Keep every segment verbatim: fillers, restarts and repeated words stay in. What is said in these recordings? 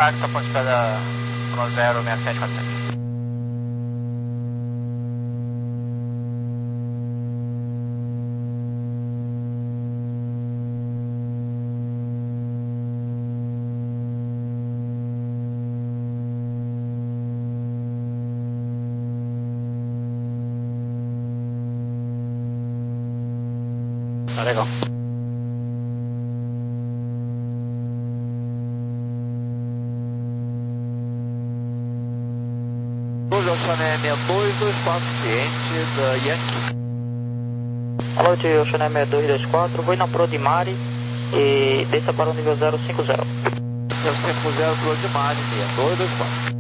Essa ponte peda no zero seis sete quatro sete. Tá legal. Oceané seis dois dois quatro, cliente da Yankee. Alô, de Oceané seis dois dois quatro, vou na Pro de Mari e desça para o nível zero cinco zero. zero cinco zero, Pro de Mari, seis dois dois quatro.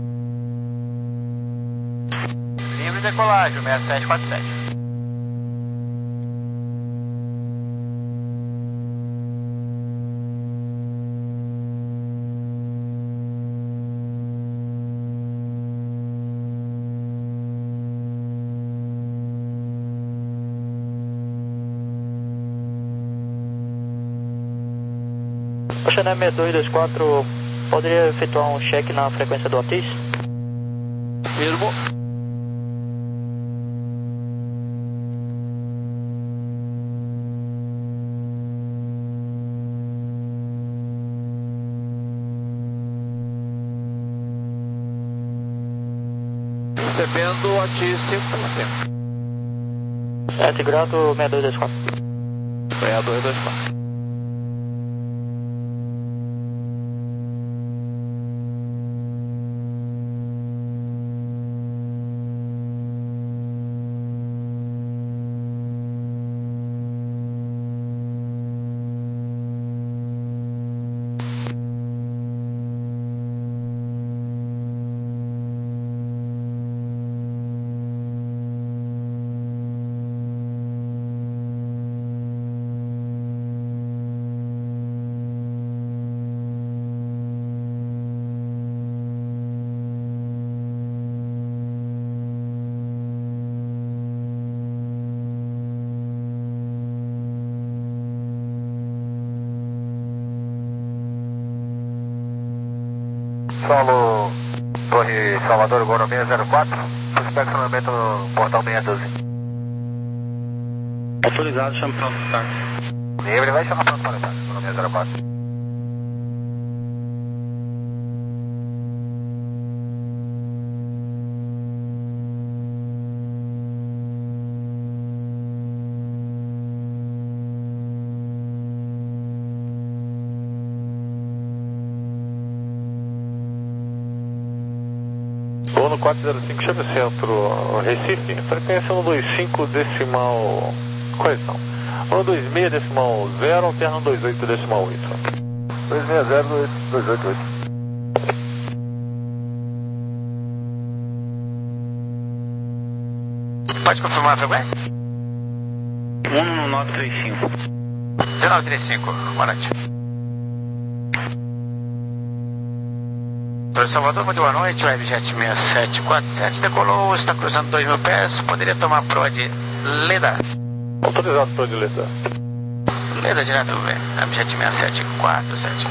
Livre decolagem, seis sete quatro sete. Oceané seis dois dois quatro, poderia efetuar um check na frequência do Otis? Firmo. Recebendo o Otis cinco por cento. É, segurado seis dois dois quatro. seis dois dois quatro. Solo Torre Salvador, Goro seis zero quatro, inspecionamento no portal seis doze. Autorizado, chama pronto para Livre, vai chamar pronto para tarde, Goro seis zero quatro. Vou no quatro zero cinco, chame centro Recife, frequência um dois cinco decimal, correção, um dois seis decimal zero, alterno um dois oito decimal oito. dois seis zero dois oito oito. Pode confirmar a frequência? um nove três cinco. um nove três cinco, boa noite. Torre Salvador, muito boa noite, Webjet seis sete quatro sete decolou, está cruzando dois mil pés, poderia tomar proa de Leda. Autorizado para de Leda. Leda direto, Webjet seis sete quatro sete.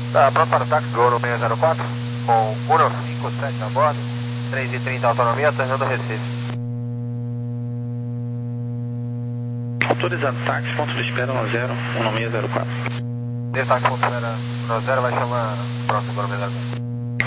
Tá, pronto para o táxi, Gol no seis zero quatro, com um cinco sete a bordo, três e trinta autonomia, aterrando Recife. Autorizado táxi, ponto de espera um zero, um seis zero quatro. Esse táxi ponto de espera um zero vai chamar próximo Gol no seis zero quatro.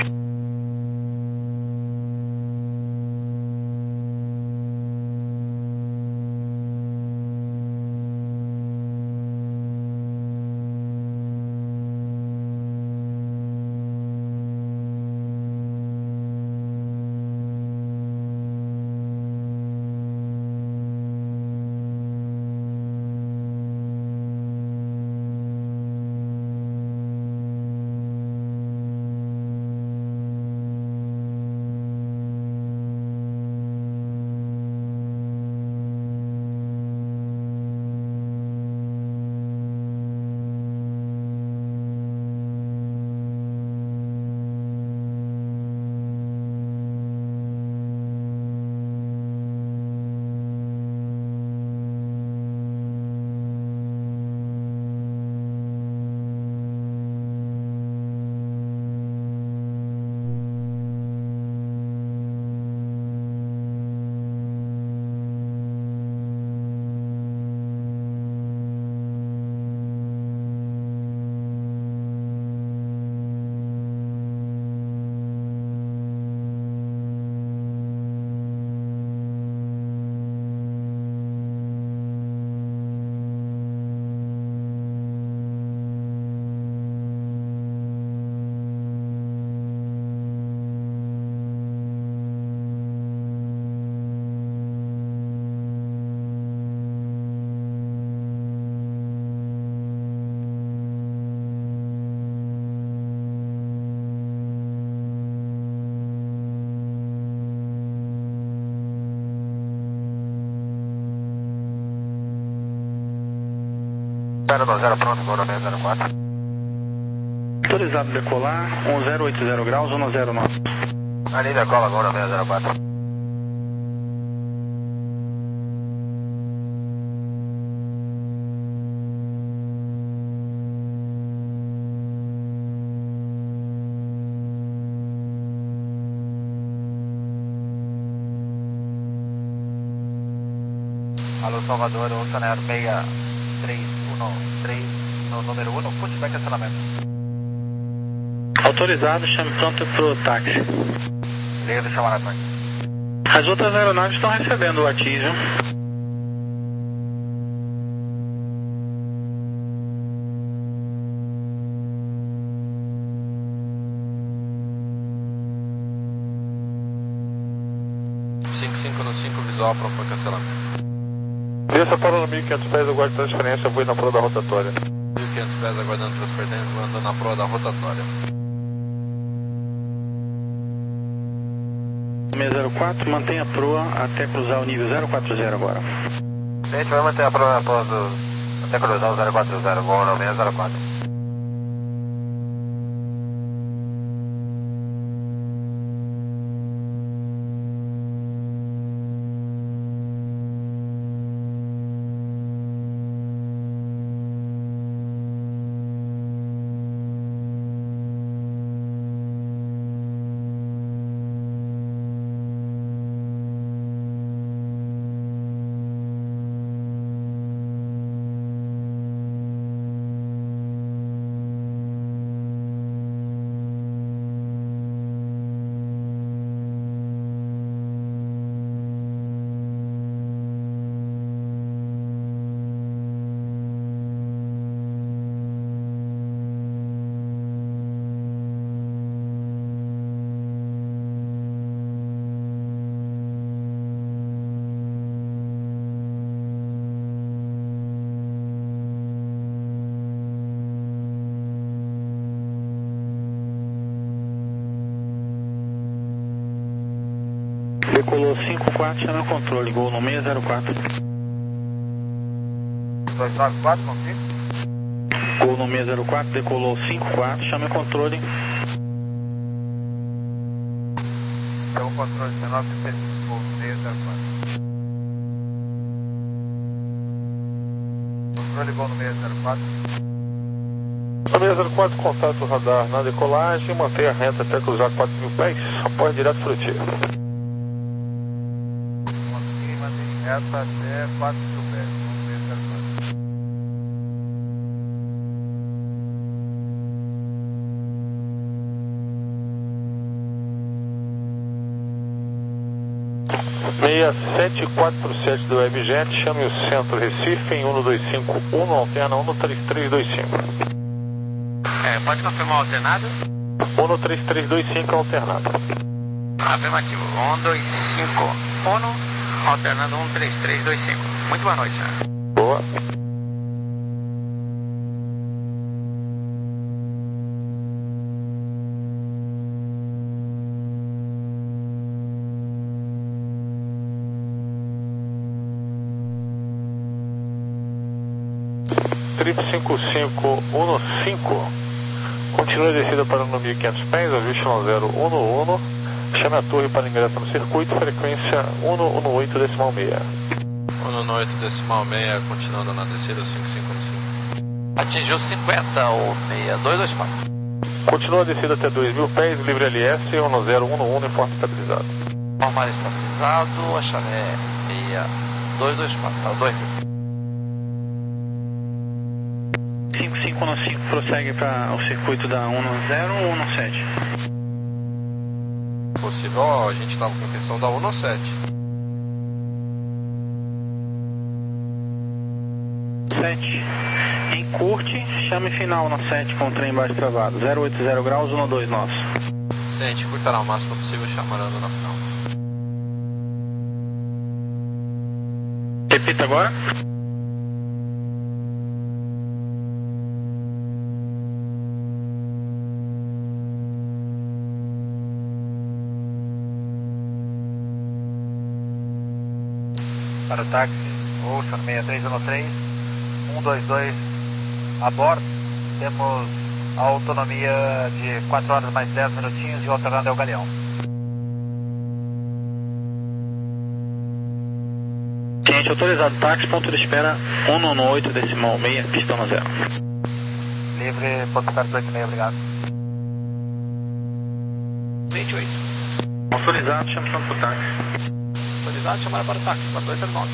zero dois zero pronto, Gol no seis zero quatro. Autorizado decolar, um zero oito zero graus, um zero nove. Ali decola, Gol no seis zero quatro. Alô Salvador, Oceaneiro seis três um três, no número um, pushback cancelamento. Autorizado, chame pronto pro táxi. Liga do chamar ataque. As outras aeronaves estão recebendo o ATIS, viu? cinco cinco no cinco, visual pronto para cancelamento. Desça para os mil e quinhentos pés, aguarde transferência, vou na proa da rotatória. mil e quinhentos pés aguardando transferência, voando na proa da rotatória. seis zero quatro, mantenha a proa até cruzar o nível zero quatro zero agora. A gente vai manter a proa após o... até cruzar o zero quatro zero, Gol no seis zero quatro. Decolou cinco quatro, chama o controle, Gol no seis zero quatro. dois nove quatro, confirma. Gol no seis zero quatro, decolou cinco quatro, chama o controle. Então o controle dezenove, Gol seis zero quatro. Controle Gol no seis zero quatro. seis zero quatro, contato radar na decolagem, mantenha reta até cruzar quatro mil pés, após direto frutir. Consegui manter reta até quatro mil pés. seis sete quatro sete do Webjet, chame o centro Recife em um dois cinco um, alterna um três três dois cinco. É, pode confirmar o alternado? um três três dois cinco alternado. Afirmativo, um dois cinco um, alternando um três três dois cinco. Muito boa noite, né? Boa. Trip cinco cinco um cinco, continue a descida para mil e quinhentos pés, ajuste no zero um um, chame a torre para ingresso no circuito, frequência um um oito decimal seis. um um oito decimal seis, continuando na descida cinco cinco um cinco. Atingiu cinquenta ou seis dois dois quatro. Continua a descida até dois mil pés, livre L S um zero um um, em forte estabilizado. Normal estabilizado, a chave é seis dois dois quatro, tá dois mil. cinco cinco um cinco prossegue para o circuito da um zero ou um sete? Possível, a gente estava com a intenção da um sete. sete. Encurte, chame final na sete com o trem baixo travado. zero oito zero graus, um dois nosso. Sim, a gente curtará o máximo possível chamando na final. Repita agora. Para o táxi Ocean seis três um três, um dois dois a bordo, temos a autonomia de quatro horas mais dez minutinhos e o alternado é o Galeão. Cliente autorizado, táxi, ponto de espera um um oito decimal seis, pistão no zero. Livre, ponto quatro oito seis, obrigado. vinte e oito. Autorizado, chame para o táxi. Autorizado, chamada para o táxi, quatro dois zero nove.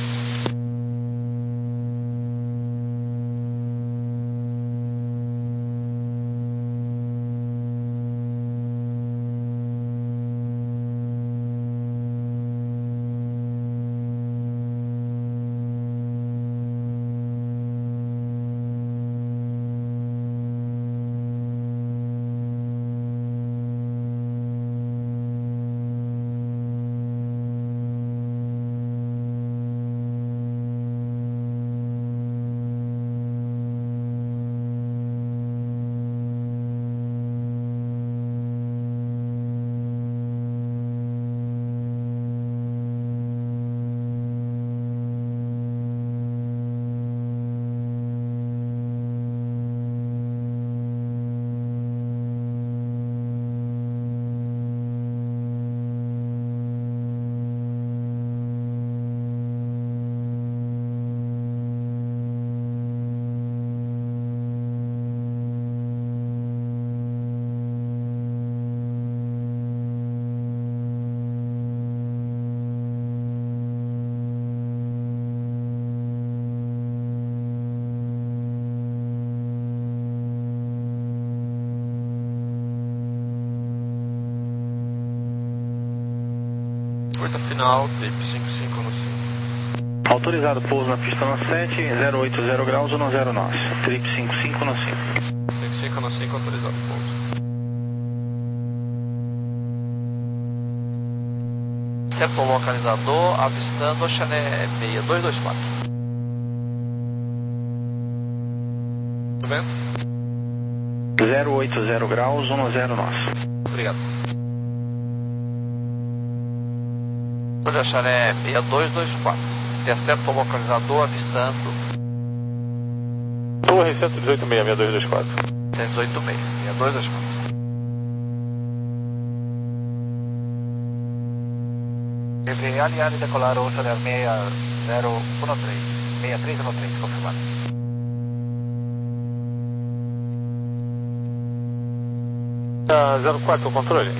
Curta final, trip cinco cinco um cinco. Autorizado pouso na pista no sete, zero oito zero graus, um zero nosso. Trip cinco cinco um cinco. cinco cinco um cinco, autorizado pouso. Certo localizador, avistando a Chané seis dois dois quatro. Vento? zero oito zero graus, um zero nosso. Obrigado. Olha a Chané seis dois dois quatro. Intercepto localizador, avistando. Torre cento e dezoito seis, seis dois dois quatro. cento e dezoito seis, seis dois dois quatro. Livre, alinhado e decolar Ocean seis zero um três, seis três um três, confirmado. Da zero quatro, controle.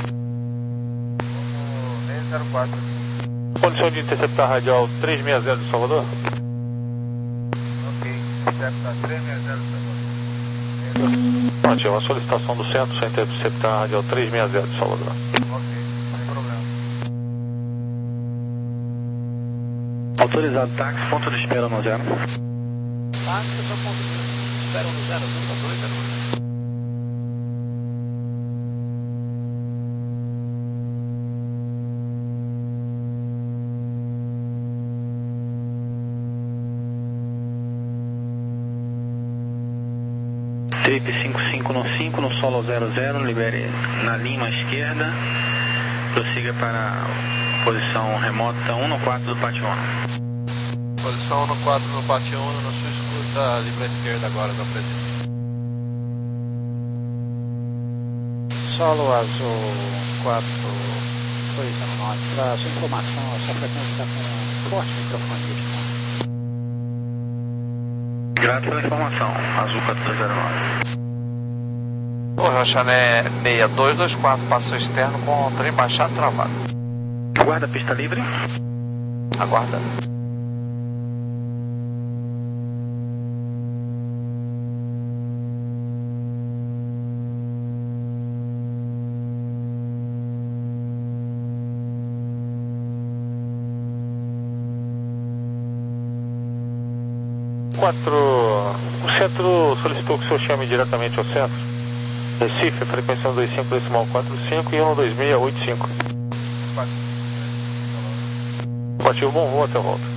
zero quatro. Condição de interceptar radial trezentos e sessenta de Salvador. Ok, interceptar trezentos e sessenta de Salvador. Pronto, uma solicitação do centro, só interceptar radial trezentos e sessenta de Salvador. Ok, sem problema. Autorizado táxi, ponto de espera no zero. Táxi, eu tô ponto de espera no zero, zero dois, zero dois. Trip cinco cinco no cinco, no solo zero zero, libere na linha esquerda, prossiga para a posição remota um no quatro do Pátio um. Posição um no quatro no Pátio um, na sua escuta, livre à esquerda agora da presidente. Solo azul quatro dois zero nove, para sua informação, essa frequência está com forte microfone de som. Grato pela informação, azul quatro dois zero nove. Torre Chané seis dois dois quatro, passo externo com trem baixado travado. Guarda a pista livre. Aguarda. quatro. O centro solicitou que o senhor chame diretamente ao centro. Recife, frequência um dois cinco decimal quatro cinco e um dois seis oito cinco. Batido, bom voo, até volta.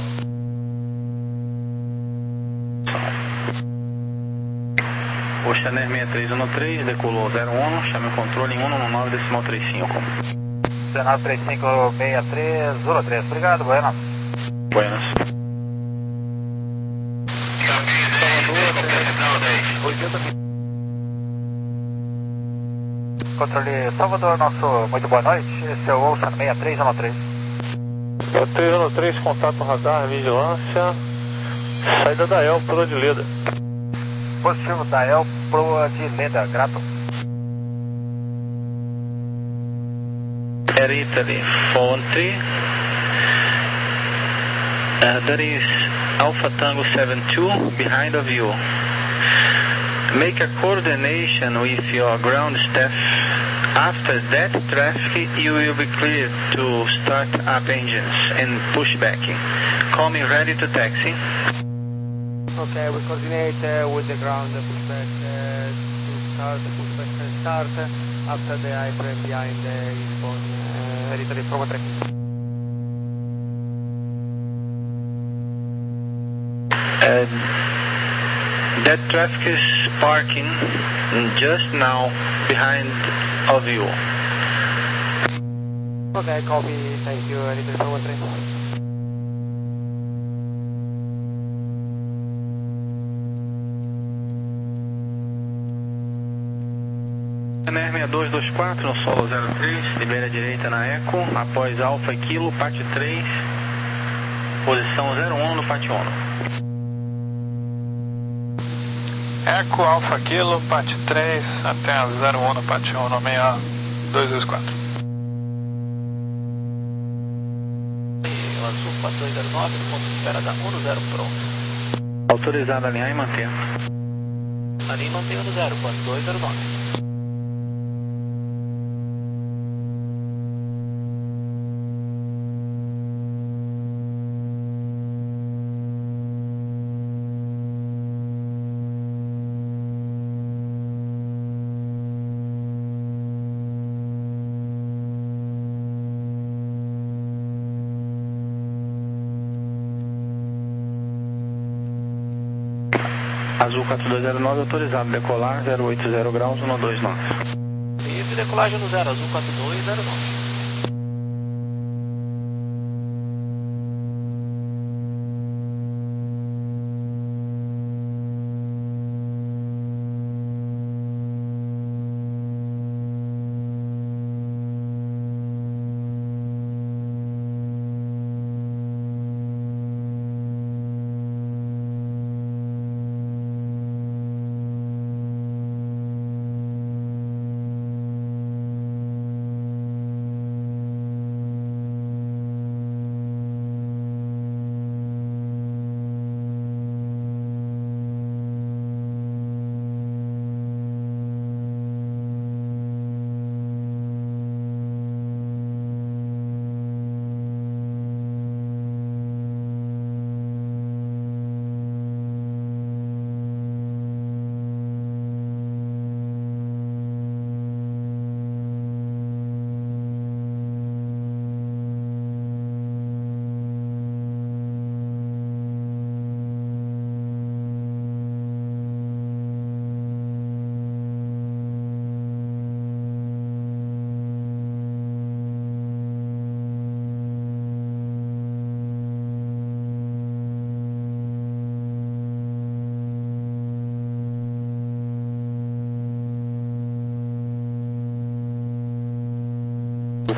Oceaner seis três um três, decolou zero um, chame o controle em um um nove decimal trinta e cinco. Oceaner três cinco seis três um três, obrigado, Buenas. Buenas. Controle Salvador, nosso muito boa noite. Esse é o Ocean seis três um três. seis três um três, contato radar, vigilância. Saída da El, proa de Leda. Positivo da El, proa de Leda, grato. Air Italy four one three. Uh, that is Alpha Tango seven two behind of you. Make a coordination with your ground staff. After that traffic, you will be cleared to start up engines and push back. Call me ready to taxi. Okay, we coordinate uh, with the ground uh, pushback uh, to start, pushback and start uh, after the I-frame behind the Lisbon, uh, Italy from traffic. Uh, that traffic is parking just now behind of you. Okay, copy, thank you, Italy from traffic. seis dois dois quatro no solo zero três, libere a direita na Eco, após Alfa e Kilo, Pátio três, posição zero um no Pátio um. Eco, Alfa Kilo, Pátio três, até a zero um no Pátio um, no seis dois dois quatro. O azul quatro dois zero nove, ponto de espera da um no zero pronto. Autorizado a alinhar e manter. Alinha e mantém no zero, quatro dois zero nove. Azul quatro dois zero nove, autorizado decolar zero oito zero graus, um dois nove. Livre decolagem no zero, azul quatro dois zero nove.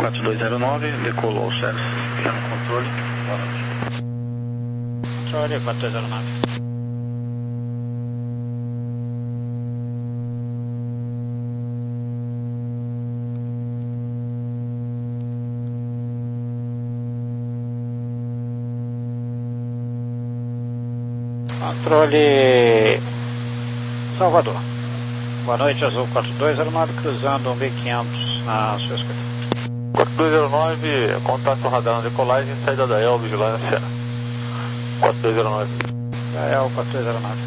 quatro dois zero nove, decolou, Sérgio, já no controle. Boa noite. Controle quatro dois zero nove. Controle Salvador. Boa noite, Azul quatro dois zero nove, cruzando um B quinhentos na sua esquerda. quatro dois zero nove, contato radar na decolagem, saída da E L, vigilância quatro dois zero nove. Da E L quatro dois zero nove.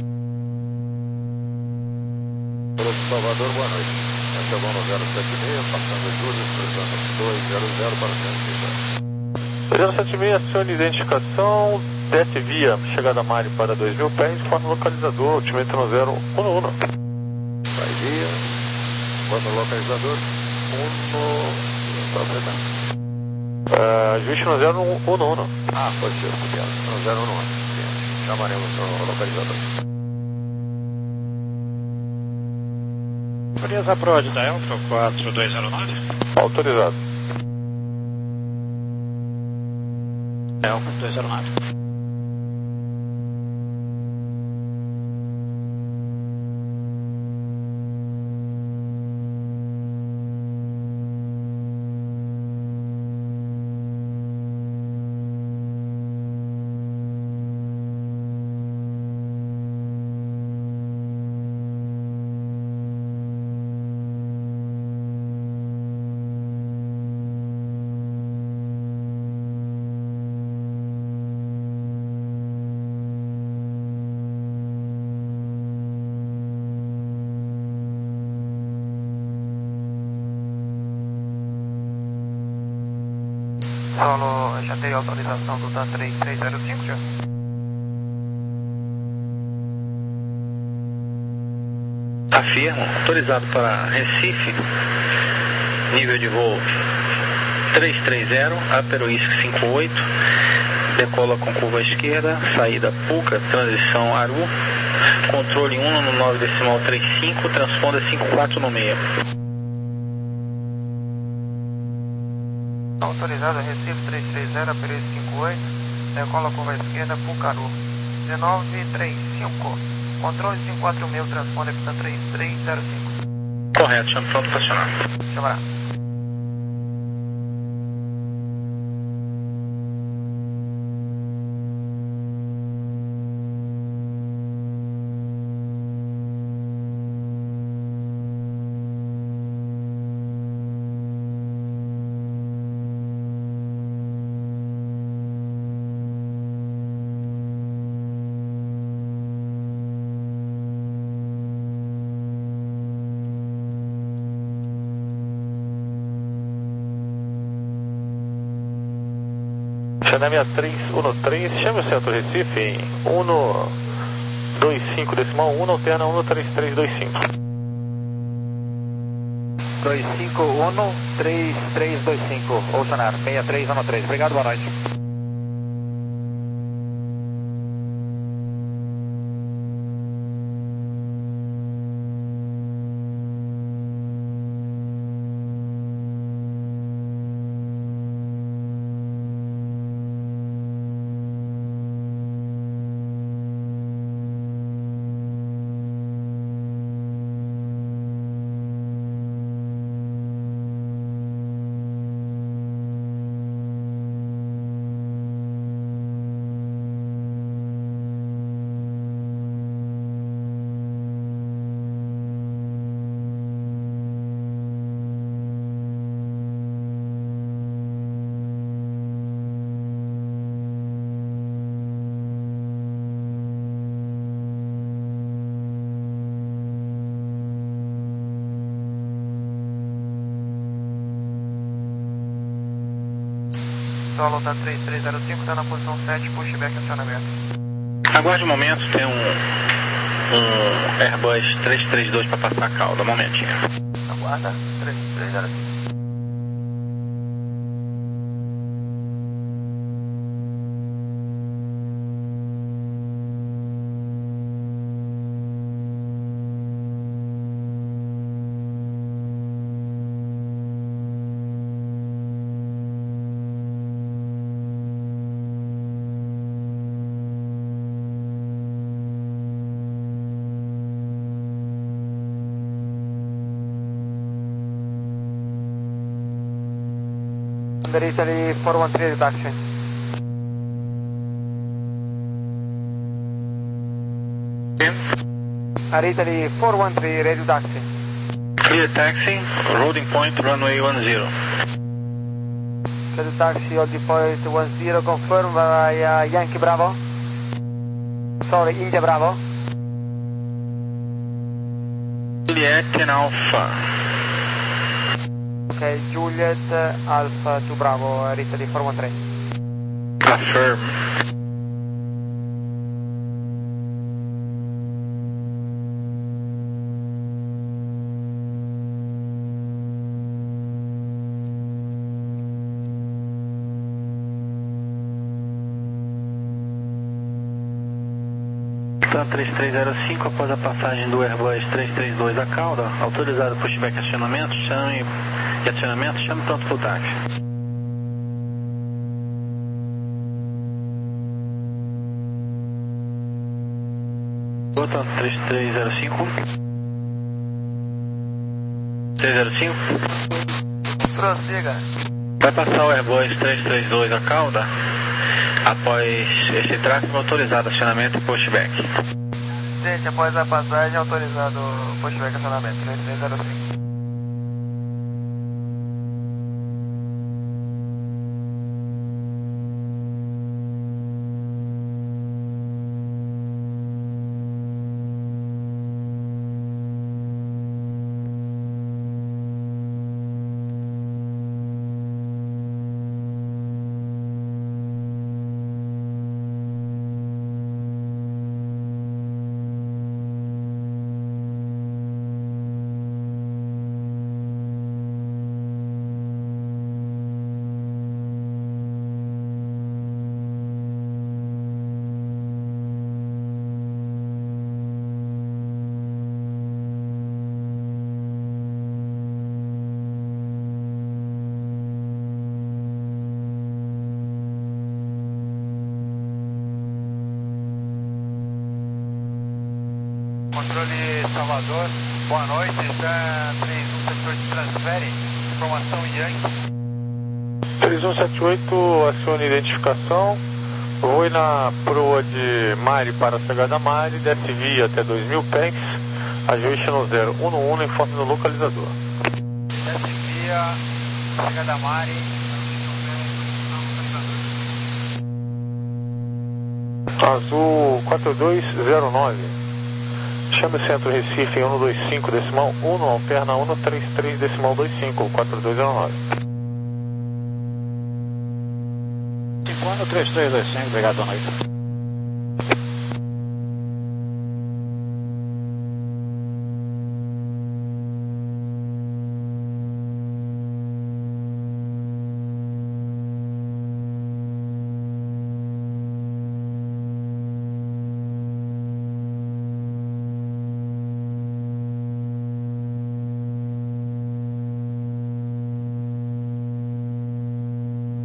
Grupo Salvador, boa noite. Essa é o zero sete seis, passando Júlio, cruzando dois zero zero para o zero sete seis, acione identificação, desce via chegada Mari para dois mil pés, informe localizador, altimetro no zero um um. Vai via, informe localizador, um, uh, ajuste no zero um um. Ah, pode ser, copiado, no zero um um. Chamaremos o localizador. Autoriza a prod da Eltro quatro dois zero nove. Autorizado. Eltro quatro dois zero nove. Solo, já tem autorização do D A três três zero cinco já? Afirmo, autorizado para Recife, nível de voo três três zero, Upper Whisky cinco oito, decola com curva à esquerda, saída Puca, transição Aru, controle um no nove decimal trinta e cinco, transponda cinco quatro no meio. Autorizado Recife três três zero, Upper Whisky cinco oito, decola curva à esquerda, Puca Aru, dezenove trinta e cinco, controle cinco quatro mil, transponda três três zero cinco. Correto, chama pronto para acionar. Chamará. Xanamia três um três, chame o centro Recife em um dois cinco decimal um, alterna um três três dois cinco. dois cinco um três três dois cinco, Oceanar, seis três um três, obrigado, boa noite. Solo da três três zero cinco, está na posição sete, pushback acionamento. Aguarde um momento, tem um, um Airbus três três dois para passar a cauda, um momentinho. Aguarda, três três zero cinco. Under Italy four one three taxi. Air Italy four one three, radio taxi. Clear taxi, loading point runway one zero. Radio taxi, holding point one zero, confirm via Yankee Bravo. Sorry, India Bravo. Juliet and Alpha. Okay, Juliet Alpha to Bravo, Air Italy four one three. Affirm. três três zero cinco, após a passagem do Airbus três três dois da cauda, autorizado pushback e acionamento, chame e acionamento, chame pronto para o táxi. Bota três três zero cinco. três zero cinco. Prossiga. Vai passar o Airbus três três dois da cauda. Após esse tráfego, autorizado acionamento e pushback. Gente, após a passagem, autorizado pushback e acionamento, três três zero cinco. Controle Salvador, boa noite, está três um sete oito transfere, informação Yankee. três um sete oito, acione identificação, voe na proa de Mari para a Sagada Mari, desce via até dois mil pés, ajuste no zero um um, informe no localizador. Desce via Sagada Mari, Azul quatro dois zero nove. Chame o centro Recife em um dois cinco decimal um, alterna um três três decimal vinte e cinco, quatro dois zero nove. cinco um três três dois cinco, obrigado, boa noite.